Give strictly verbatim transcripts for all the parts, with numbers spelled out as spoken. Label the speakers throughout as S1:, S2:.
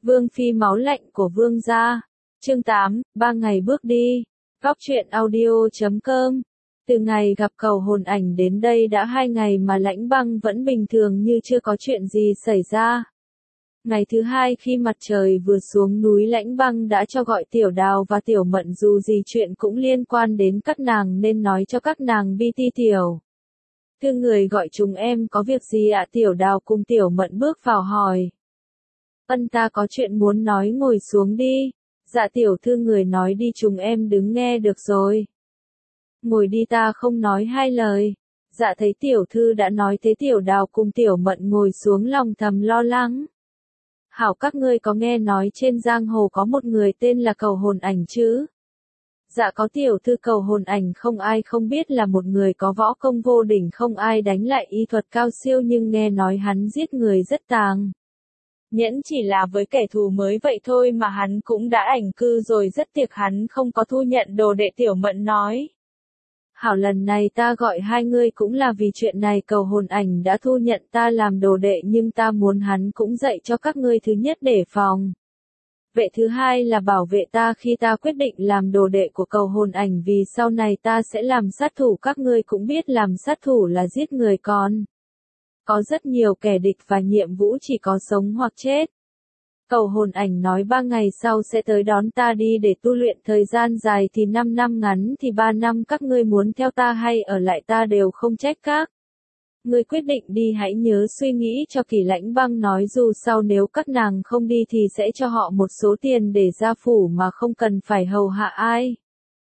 S1: Vương phi máu lạnh của vương gia. Chương tám, ba ngày bước đi. Góc truyện audio chấm com. Từ ngày gặp cầu hồn ảnh đến đây đã hai ngày mà Lãnh Băng vẫn bình thường như chưa có chuyện gì xảy ra. Ngày thứ hai khi mặt trời vừa xuống núi, Lãnh Băng đã cho gọi Tiểu Đào và Tiểu Mận, dù gì chuyện cũng liên quan đến các nàng nên nói cho các nàng bi ti tiểu. Thư người gọi chúng em có việc gì ạ? Tiểu Đào cùng Tiểu Mận bước vào hỏi. Ân, ta có chuyện muốn nói, ngồi xuống đi. Dạ tiểu thư, người nói đi, chúng em đứng nghe được rồi. Ngồi đi, ta không nói hai lời. Dạ thấy tiểu thư đã nói thế, Tiểu Đào cùng Tiểu Mận ngồi xuống, lòng thầm lo lắng. Hảo, các ngươi có nghe nói trên giang hồ có một người tên là cầu hồn ảnh chứ? Dạ có tiểu thư, cầu hồn ảnh không ai không biết là một người có võ công vô đỉnh, không ai đánh lại, y thuật cao siêu, nhưng nghe nói hắn giết người rất tàng nhẫn, chỉ là với kẻ thù mới vậy thôi mà hắn cũng đã ảnh cư rồi, rất tiếc hắn không có thu nhận đồ đệ. Tiểu Mận nói. Hảo, lần này ta gọi hai ngươi cũng là vì chuyện này. Cầu hồn ảnh đã thu nhận ta làm đồ đệ, nhưng ta muốn hắn cũng dạy cho các ngươi, thứ nhất để phòng vệ, thứ hai là bảo vệ ta khi ta quyết định làm đồ đệ của cầu hồn ảnh, vì sau này ta sẽ làm sát thủ. Các ngươi cũng biết làm sát thủ là giết người, còn có rất nhiều kẻ địch và nhiệm vụ chỉ có sống hoặc chết. Cầu hồn ảnh nói ba ngày sau sẽ tới đón ta đi để tu luyện, thời gian dài thì năm năm, ngắn thì ba năm, các ngươi muốn theo ta hay ở lại ta đều không trách các ngươi quyết định đi, hãy nhớ suy nghĩ cho kỳ. Lãnh Băng nói dù sau nếu các nàng không đi thì sẽ cho họ một số tiền để ra phủ mà không cần phải hầu hạ ai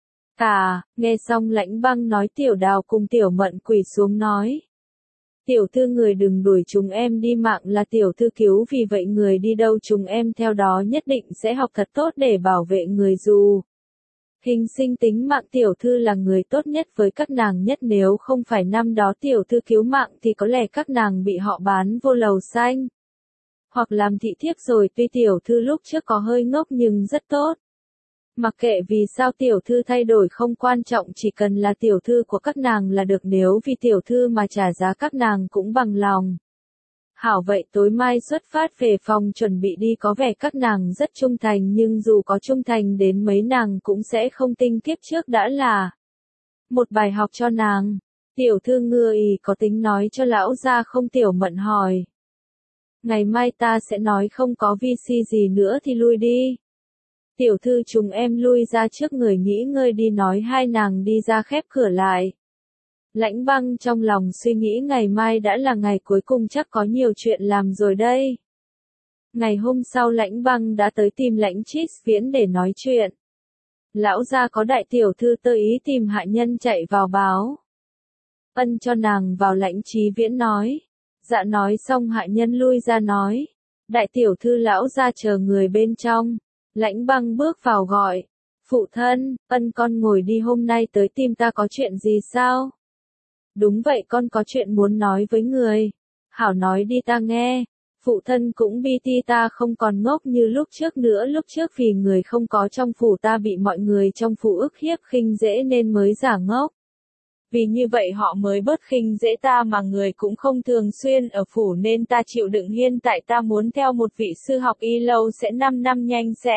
S1: cả. Nghe xong Lãnh Băng nói, Tiểu Đào cùng Tiểu Mận quỳ xuống nói. Tiểu thư, người đừng đuổi chúng em đi, mạng là tiểu thư cứu, vì vậy người đi đâu chúng em theo đó, nhất định sẽ học thật tốt để bảo vệ người, dù hình sinh tính mạng. Tiểu thư là người tốt nhất với các nàng nhất, nếu không phải năm đó tiểu thư cứu mạng thì có lẽ các nàng bị họ bán vô lầu xanh hoặc làm thị thiếp rồi. Tuy tiểu thư lúc trước có hơi ngốc nhưng rất tốt. Mặc kệ vì sao tiểu thư thay đổi không quan trọng, chỉ cần là tiểu thư của các nàng là được, nếu vì tiểu thư mà trả giá các nàng cũng bằng lòng. Hảo, vậy tối mai xuất phát về phòng chuẩn bị đi. Có vẻ các nàng rất trung thành, nhưng dù có trung thành đến mấy nàng cũng sẽ không tin kiếp trước đã là một bài học cho nàng. Tiểu thư, ngươi có tính nói cho lão gia không? Tiểu Mận hỏi. Ngày mai ta sẽ nói, không có vi si gì nữa thì lui đi. Tiểu thư, chúng em lui ra trước, người nghỉ ngơi đi. Nói hai nàng đi ra khép cửa lại. Lãnh Băng trong lòng suy nghĩ, ngày mai đã là ngày cuối cùng, chắc có nhiều chuyện làm rồi đây. Ngày hôm sau Lãnh Băng đã tới tìm Lãnh Trít Viễn để nói chuyện. Lão gia có đại tiểu thư tơ ý tìm hạ nhân chạy vào báo. Ân, cho nàng vào. Lãnh Chí Viễn nói. Dạ. Nói xong hạ nhân lui ra nói. Đại tiểu thư, lão gia chờ người bên trong. Lãnh Băng bước vào gọi. Phụ thân. Ân, con ngồi đi, hôm nay tới tìm ta có chuyện gì sao? Đúng vậy, con có chuyện muốn nói với người. Hảo, nói đi, ta nghe. Phụ thân cũng bi ti, ta không còn ngốc như lúc trước nữa. Lúc trước vì người không có trong phủ, ta bị mọi người trong phủ ức hiếp khinh dễ nên mới giả ngốc. Vì như vậy họ mới bớt khinh dễ ta, mà người cũng không thường xuyên ở phủ nên ta chịu đựng. Hiện tại ta muốn theo một vị sư học y lâu sẽ năm năm, nhanh sẽ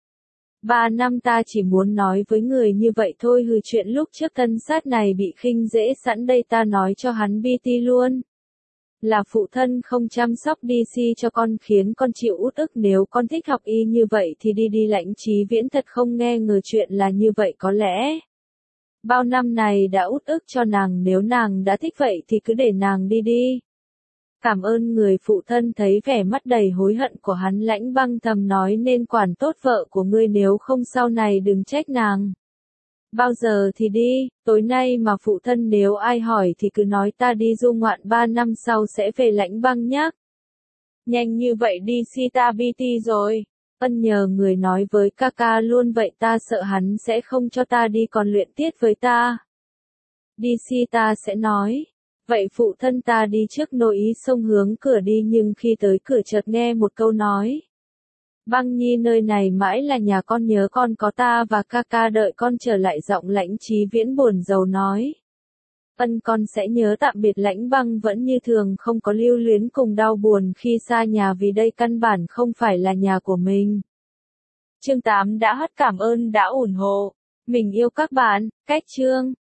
S1: ba năm. Ta chỉ muốn nói với người như vậy thôi. Hừ, chuyện lúc trước tân sát này bị khinh dễ sẵn đây, ta nói cho hắn bi ti luôn. Là phụ thân không chăm sóc đi si cho con khiến con chịu uất ức, nếu con thích học y như vậy thì đi đi. Lãnh Chí Viễn thật không nghe ngờ chuyện là như vậy, có lẽ bao năm này đã uất ức cho nàng, nếu nàng đã thích vậy thì cứ để nàng đi đi. Cảm ơn người phụ thân. Thấy vẻ mắt đầy hối hận của hắn, Lãnh Băng thầm nói, nên quản tốt vợ của ngươi, nếu không sau này đừng trách nàng. Bao giờ thì đi? Tối nay mà phụ thân, nếu ai hỏi thì cứ nói ta đi du ngoạn, ba năm sau sẽ về. Lãnh Băng nhắc. Nhanh như vậy đi si, ta bi ti rồi. Ân, nhờ người nói với ca ca luôn vậy, ta sợ hắn sẽ không cho ta đi còn luyện tiết với ta. Đi si, ta sẽ nói. Vậy phụ thân, ta đi trước. Nội ý xông hướng cửa đi, nhưng khi tới cửa chợt nghe một câu nói. Băng nhi, nơi này mãi là nhà con, nhớ con có ta và ca ca đợi con trở lại. Giọng Lãnh Chí Viễn buồn rầu nói. Ân con sẽ nhớ tạm biệt Lãnh Băng vẫn như thường không có lưu luyến cùng đau buồn khi xa nhà vì đây căn bản không phải là nhà của mình. Chương tám đã hết cảm ơn đã ủng hộ. Mình yêu các bạn, cách chương.